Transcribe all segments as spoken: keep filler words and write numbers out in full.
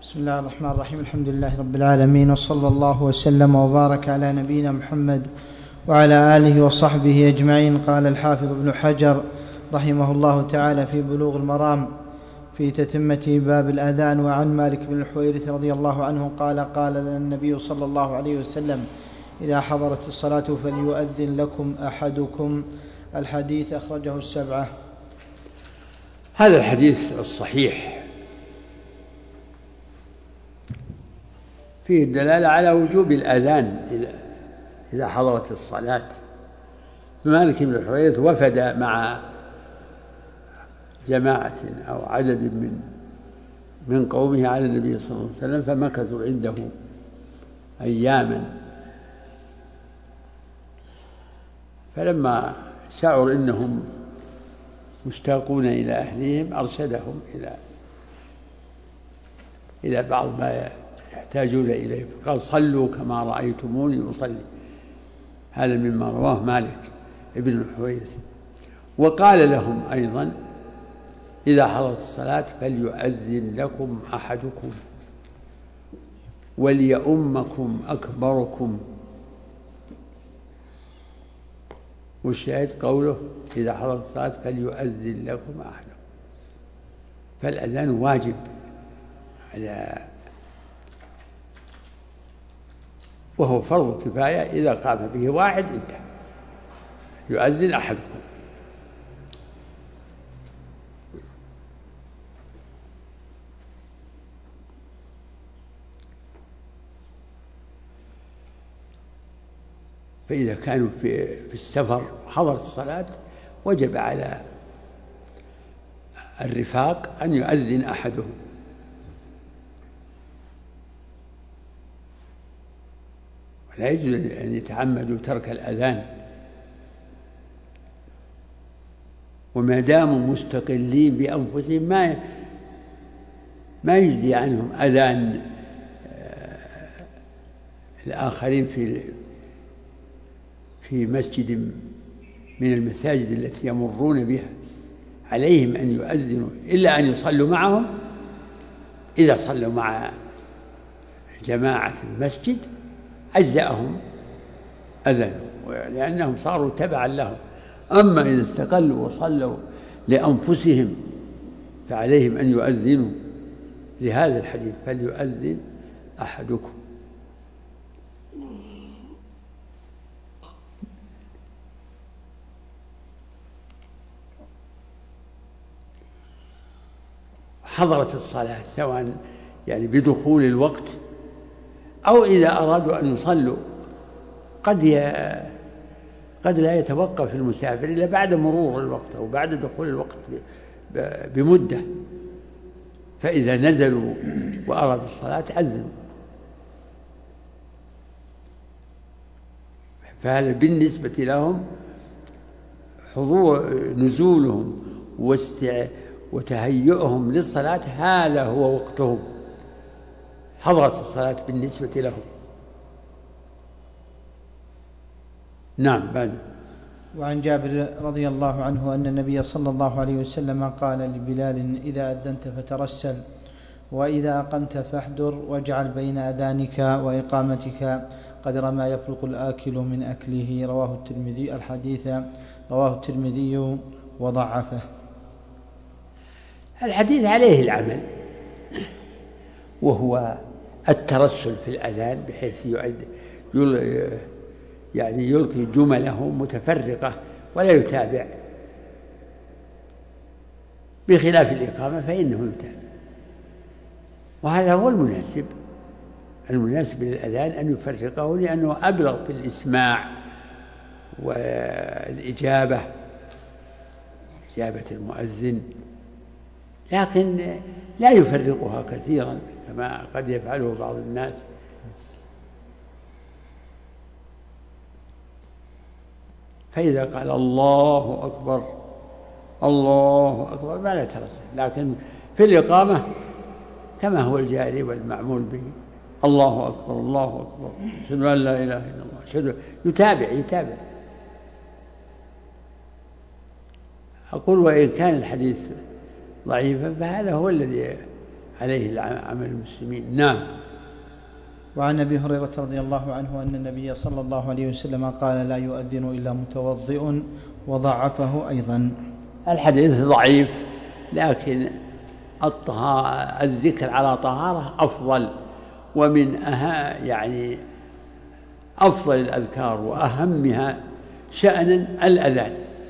بسم الله الرحمن الرحيم. الحمد لله رب العالمين، وصلى الله وسلم وبارك على نبينا محمد وعلى آله وصحبه أجمعين. قال الحافظ ابن حجر رحمه الله تعالى في بلوغ المرام في تتمة باب الأذان: وعن مالك بن الحويرث رضي الله عنه قال: قال لنا النبي صلى الله عليه وسلم: إذا حضرت الصلاة فليؤذن لكم أحدكم. الحديث أخرجه السبعة. هذا الحديث الصحيح فيه الدلالة على وجوب الأذان إذا حضرت الصلاة. مالك بن الحويرث وفد مع جماعة أو عدد من من قومه على النبي صلى الله عليه وسلم، فمكثوا عنده أياما، فلما شعر إنهم مشتاقون إلى أهلهم أرشدهم إلى إلى بعض ما يحتاجون إليه، فقال: صلوا كما رأيتموني أصلي. هذا مما رواه مالك ابن الحويرث. وقال لهم أيضا: إذا حضرت الصلاة فليؤذن لكم أحدكم وليؤمكم أكبركم. والشاهد قوله: إذا حضرت الصلاة فليؤذن لكم أحدكم. فالأذان واجب على وهو فرض كفاية، إذا قام به واحد انتهى، يؤذن أحدكم. فإذا كانوا في في السفر حضرت الصلاة وجب على الرفاق أن يؤذن أحدهم، لا يجوز أن يتعمدوا ترك الأذان، وما داموا مستقلين بأنفسهم ما ما يجزي عنهم أذان الآخرين في في مسجد من المساجد التي يمرون بها. عليهم أن يؤذنوا إلا أن يصلوا معهم. إذا صلوا مع جماعة المسجد أجزأهم أذانهم، لأنهم صاروا تبعا لهم. أما إذا استقلوا وصلوا لأنفسهم فعليهم أن يؤذنوا، لهذا الحديث: فليؤذن أحدكم. حضرت الصلاة سواء يعني بدخول الوقت أو إذا أرادوا أن يصلوا، قد ي... قد لا يتوقف المسافر إلا بعد مرور الوقت أو بعد دخول الوقت بمدة، فإذا نزلوا وأرادوا الصلاة أذنوا. فهذا بالنسبة لهم حضور نزولهم واستع... وتهيئهم للصلاة هذا هو وقتهم، حضرت الصلاة بالنسبة لهم. نعم. بعد. وعن جابر رضي الله عنه أن النبي صلى الله عليه وسلم قال لبلال: إذا أذنت فترسل، وإذا أقمت فاحذر، واجعل بين أذانك وإقامتك قدر ما يفرق الآكل من أكله. رواه الترمذي. الحديث رواه الترمذي وضعفه. الحديث عليه العمل، وهو الترسل في الأذان بحيث يعد يعني يلقي جمله متفرقة ولا يتابع، بخلاف الإقامة فإنه يتابع. وهذا هو المناسب المناسب للأذان أن يفرقه، لأنه أبلغ في الإسماع والإجابة، إجابة المؤذن، لكن لا يفرقها كثيرا كما قد يفعله بعض الناس. فإذا قال الله أكبر الله أكبر ما لا ترسل، لكن في الإقامة كما هو الجاري والمعمول به: الله أكبر الله أكبر أشهد أن لا إله إلا الله أشهد، يتابع يتابع. أقول: وإن كان الحديث ضعيفا فهذا هو الذي عليه عمل المسلمين. نعم. وعن أبي هريرة رضي الله عنه أن النبي صلى الله عليه وسلم قال لا يؤذن إلا متوضئ وضعفه أيضا. الحديث ضعيف، لكن الذكر على طهارة أفضل، ومن أها يعني أفضل الأذكار وأهمها شأنا الأذان،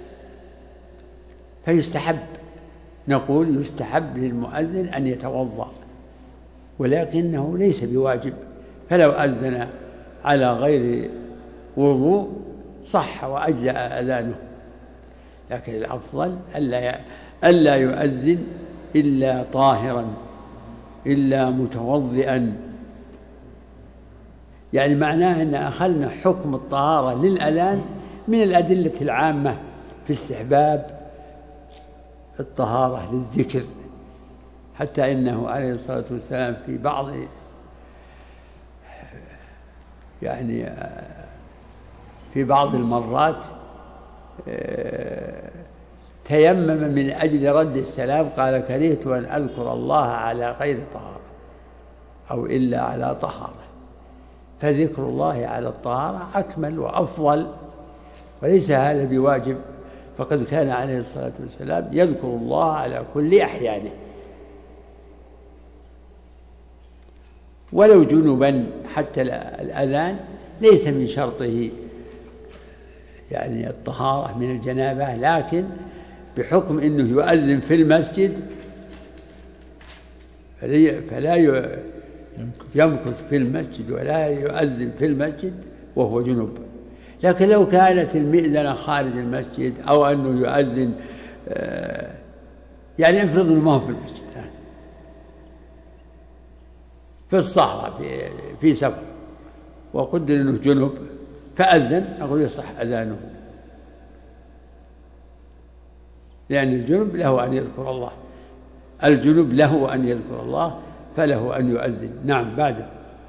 فيستحب، نقول يستحب للمؤذن أن يتوضأ، ولكنه ليس بواجب، فلو أذن على غير وضوء صح وأجزأ أذانه، لكن الأفضل ألا ألا يؤذن إلا طاهرا إلا متوضئا. يعني معناه أن أخذنا حكم الطهارة للأذان من الأدلة العامة في استحباب الطهارة للذكر، حتى إنه عليه الصلاة والسلام في بعض يعني في بعض المرات تيمم من أجل رد السلام، قال كرهت أن أذكر الله على غير طهارة أو إلا على طهارة، فذكر الله على الطهارة أكمل وأفضل، وليس هذا بواجب، فقد كان عليه الصلاة والسلام يذكر الله على كل أحيانه ولو جنبا. حتى الأذان ليس من شرطه يعني الطهارة من الجنابة، لكن بحكم أنه يؤذن في المسجد فلا يمكث في المسجد ولا يؤذن في المسجد وهو جنوب. لكن لو كانت المئذنة خارج المسجد أو أنه يؤذن يعني افرض ما هو في المسجد، في الصحراء في, في سفر وقدر أنه جنوب فأذن، أقول يصح أذانه، لأن الجنوب له أن يذكر الله، الجنوب له أن يذكر الله فله أن يؤذن. نعم. بعد.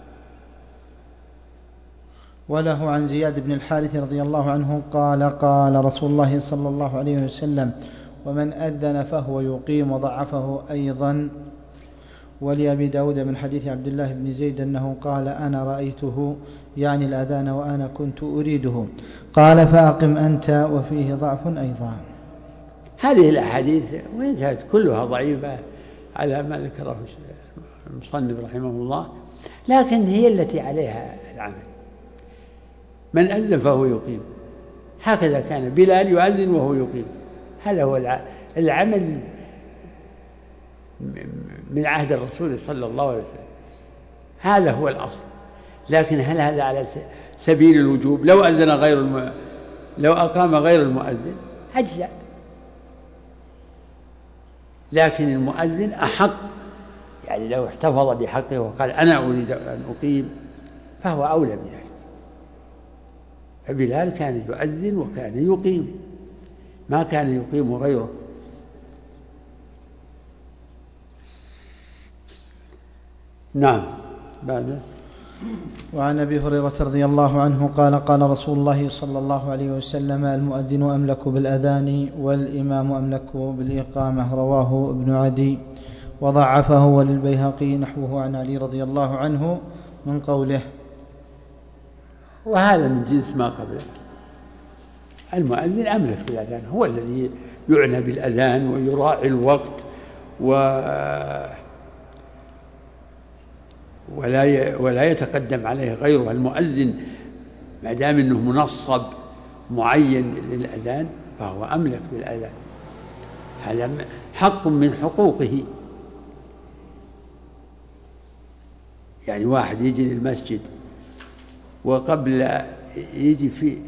وله عن زياد بن الحارث رضي الله عنه قال قال رسول الله صلى الله عليه وسلم ومن أذن فهو يقيم وضعفه أيضا. ولأبي داود من حديث عبد الله بن زيد أنه قال أنا رأيته يعني الأذان وأنا كنت أريده، قال فأقم أنت، وفيه ضعف أيضا. هذه الأحاديث وإن كانت كلها ضعيفة على ما ذكره المصنف رحمه الله، لكن هي التي عليها العمل. من أذن فهو يقيم، هكذا كان بلال يؤذن وهو يقيم، هذا هو العمل من عهد الرسول صلى الله عليه وسلم، هذا هو الأصل. لكن هل هذا على سبيل الوجوب؟ لو أذن غير الم... لو أقام غير المؤذن أجزأ، لكن المؤذن أحق، يعني لو احتفظ بحقه وقال أنا أريد أن أقيم فهو أولى بذلك. فبلال كان يؤذن وكان يقيم، ما كان يقيم غيره. نعم. بعد. وعن أبي هريرة رضي الله عنه قال قال رسول الله صلى الله عليه وسلم المؤذن أملك بالأذان والإمام أملك بالإقامة، رواه ابن عدي وضعفه، وللبيهقي نحوه عن علي رضي الله عنه من قوله. وهذا من جنس ما قبله، المؤذن أملك بالأذان، هو الذي يعنى بالأذان ويراعي الوقت و ولا ولا يتقدم عليه غيره. المؤذن ما دام انه منصب معين للأذان فهو أملك بالأذان، هذا حق من حقوقه. يعني واحد يجي للمسجد وقبل يجي في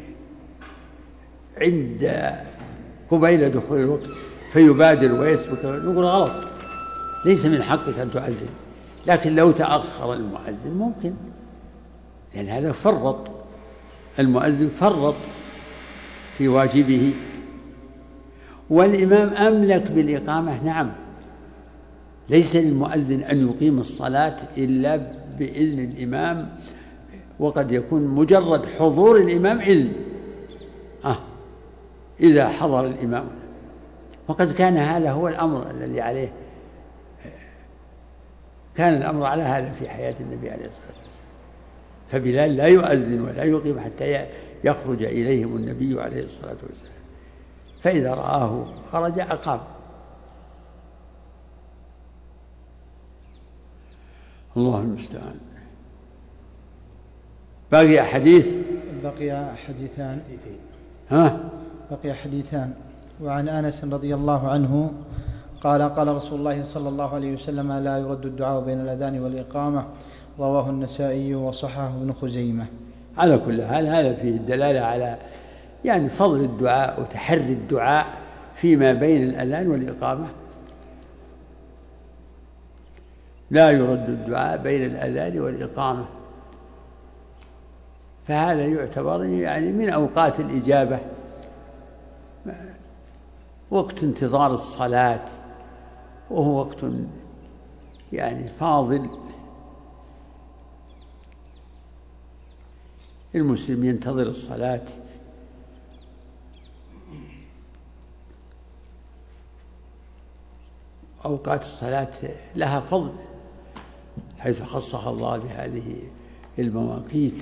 عند قبيل دخول الوقت فيبادر ويسبق، نقول غلط، ليس من حقك أن تؤذن. لكن لو تأخر المؤذن ممكن، لأن هذا فرط، المؤذن فرط في واجبه. والإمام أملك بالإقامة، نعم، ليس للمؤذن أن يقيم الصلاة إلا بإذن الإمام، وقد يكون مجرد حضور الإمام إذن آه إذا حضر الإمام، وقد كان هذا هو الأمر الذي عليه كان الأمر على هذا في حياة النبي عليه الصلاة والسلام، فبلال لا يؤذن ولا يقيم حتى يخرج إليهم النبي عليه الصلاة والسلام، فإذا رآه خرج أقام. الله المستعان. باقي حديث بقي حديثان ها بقي حديثان. وعن أنس رضي الله عنه قال قال رسول الله صلى الله عليه وسلم لا يرد الدعاء بين الأذان والإقامة، رواه النسائي وصححه ابن خزيمة. على كل حال هذا فيه الدلالة على يعني فضل الدعاء وتحري الدعاء فيما بين الأذان والإقامة. لا يرد الدعاء بين الأذان والإقامة، فهذا يعتبر يعني من أوقات الإجابة، وقت انتظار الصلاة، وهو وقت يعني فاضل، المسلم ينتظر الصلاة. أوقات الصلاة لها فضل حيث خصها الله بهذه المواقيت.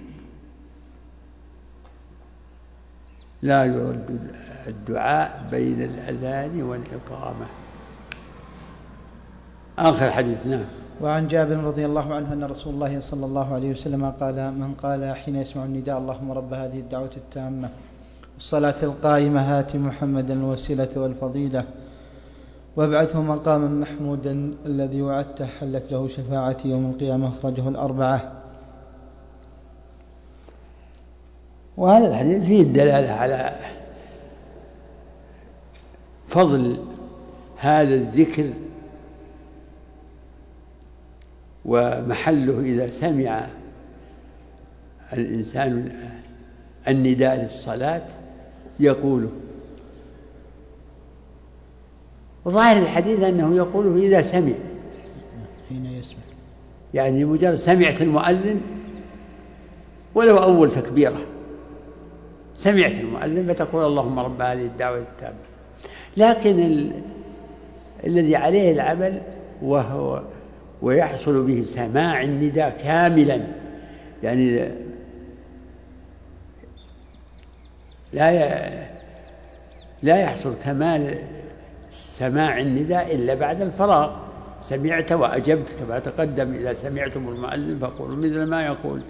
لا يرد الدعاء بين الأذان والإقامة. آخر حديثنا. وعن جابر رضي الله عنه أن رسول الله صلى الله عليه وسلم قال من قال حين يسمع النداء اللهم رب هذه الدعوة التامة والصلاة القائمة هات محمدا الوسيلة والفضيلة وابعثه مقاما محمودا الذي وعدته حلت له شفاعتي يوم القيامة، أخرجه الأربعة. وهذا الحديث فيه الدلالة على فضل هذا الذكر ومحله إذا سمع الإنسان النداء للصلاة يقوله. وظاهر الحديث أنه يقوله إذا سمع، حين يسمع، يعني مجرد سمعت المؤذن ولو أول تكبيرة سمعت المؤذن فتقول اللهم رب هذه الدعوة التامة. لكن ال... الذي عليه العمل وهو ويحصل به سماع النداء كاملا، يعني لا ي... لا يحصل كمال سماع النداء إلا بعد الفراغ. سمعت وأجبت كما تقدم، إذا سمعتم المؤذن فقولوا مثل ما يقول.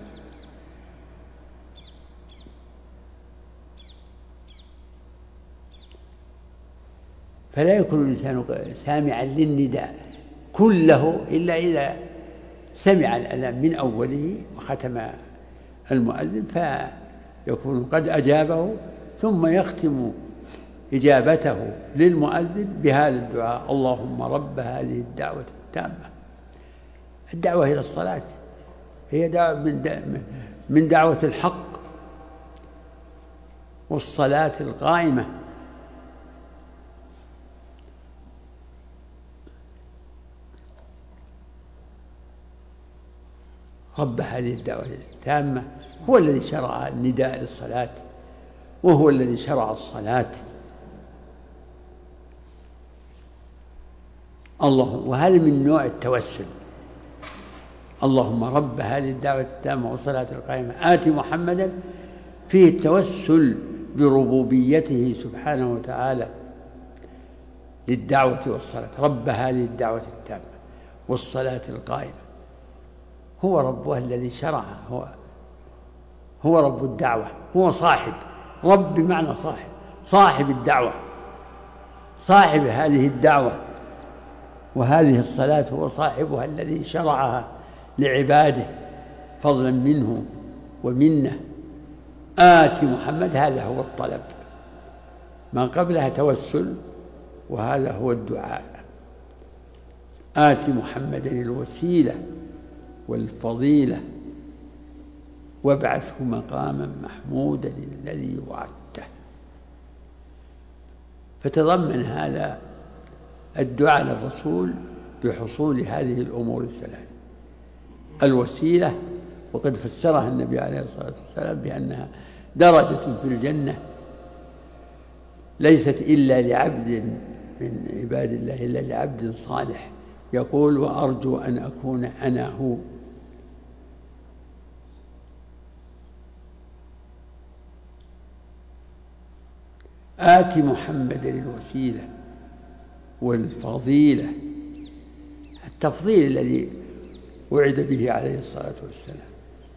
فلا يكون الإنسان سامعا للنداء كله إلا إذا سمع الأذان من أوله وختم المؤذن فيكون قد أجابه، ثم يختم إجابته للمؤذن بهذا الدعاء اللهم رب هذه الدعوة التامة. الدعوة إلى الصلاة هي دعوة من دعوة الحق والصلاة القائمة. رب هذه الدعوة التامة هو الذي شرع النداء للصلاة، وهو الذي شرع الصلاة. الله، وهذا من نوع التوسل. اللهم رب هذه الدعوة التامة والصلاة القائمة آت محمدا، فيه التوسل بربوبيته سبحانه وتعالى للدعوة والصلاة. رب هذه الدعوة التامة والصلاة القائمة، هو ربها الذي شرعها، هو هو رب الدعوة، هو صاحب، رب بمعنى صاحب، صاحب الدعوة، صاحب هذه الدعوة. وهذه الصلاة هو صاحبها الذي شرعها لعباده فضلا منه ومنه. آت محمد، هذا هو الطلب، ما قبلها توسل، وهذا هو الدعاء. آت محمدا الوسيلة والفضيلة وابعثه مقاما محمودا الذي وعدته. فتضمن هذا الدعاء للرسول بحصول هذه الأمور الثلاث: الوسيلة، وقد فسرها النبي عليه الصلاة والسلام بأنها درجة في الجنة ليست إلا لعبد من عباد الله، إلا لعبد صالح يقول وأرجو أن أكون أنا هو. آت محمد الوسيلة والفضيلة، التفضيل الذي وعد به عليه الصلاة والسلام،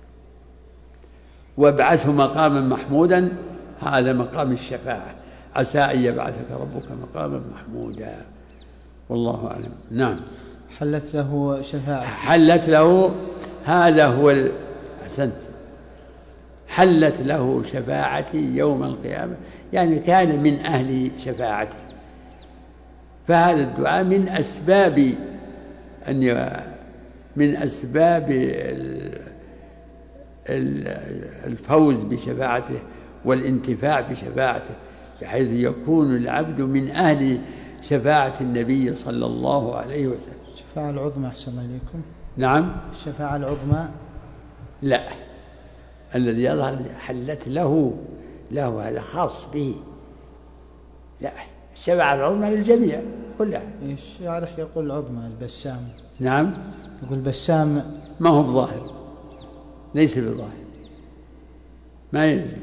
وابعثه مقاما محمودا، هذا مقام الشفاعة، عسى أن يبعثك ربك مقاما محمودا، والله أعلم. نعم. حلت له شفاعة، حلت له، هذا هو أحسنت، حلت له شفاعتي يوم القيامة، يعني كان من أهل شفاعتي. فهذا الدعاء من أسباب أن من أسباب الفوز بشفاعته والانتفاع بشفاعته، بحيث يكون العبد من أهل شفاعة النبي صلى الله عليه وسلم. الشفاعة العظمى أحسن إليكم. نعم. الشفاعة العظمى لا، الذي يظهر حلت له، له هذا خاص به. لا، الشفاعة العظمى للجميع كلها. يعرف يقول العظمى البسام. نعم. يقول بسام ما هو بظاهر، ليس بظاهر، ما يلزم،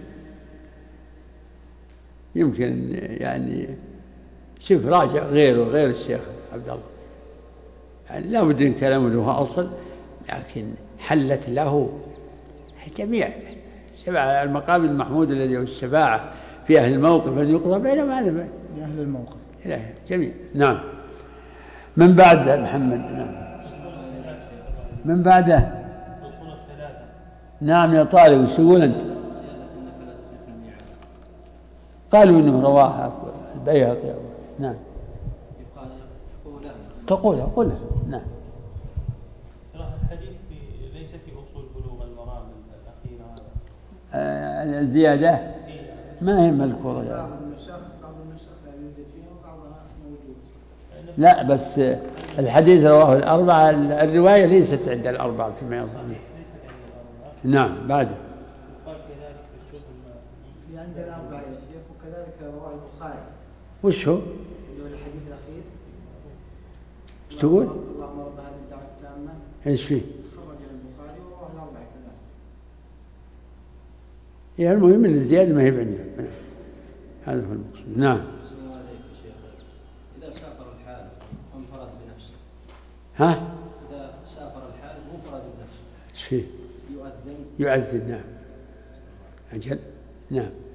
يمكن يعني شوف راجع غيره غير الشيخ عبد الله، يعني لا بد ان كلامه له اصل، لكن حلت له جميع شفاعة. المقام المحمود الذي هو الشفاعة في أهل الموقف أن يقضى بينهم على أهل الموقف جميع. نعم. من بعد محمد. نعم. من بعده. نعم يا طالب، وش تقول أنت؟ قالوا إنه رواها البيهقي. نعم. تقولها قولها. نعم. الحديث ليس في أصول بلوغ المرام الأخير هذا الزيادة ما هي مذكورة يعني. بعض النسخ لا يوجد فيها وبعضها موجود. لا بس الحديث رواه الأربعة، الرواية ليست عند الأربعة كما يظن. نعم. بعد في عند الأربعة يا شيخ، وكذلك رواه البخاري. وش هو؟ اللي هو الحديث الأخير. ايش تقول؟ اللهم رب هذه الدعوة التامة. ايش فيه؟ خرج البخاري ورواه الأربعة كذلك. يعني المهم ان الزيادة ما هي عندنا، هذا هو المقصود. نعم. إذا سافر الحال وانفرد بنفسه. ها؟ إذا سافر الحال وانفرد بنفسه. ايش فيه؟ يؤذن. يؤذن. نعم. أجل. نعم.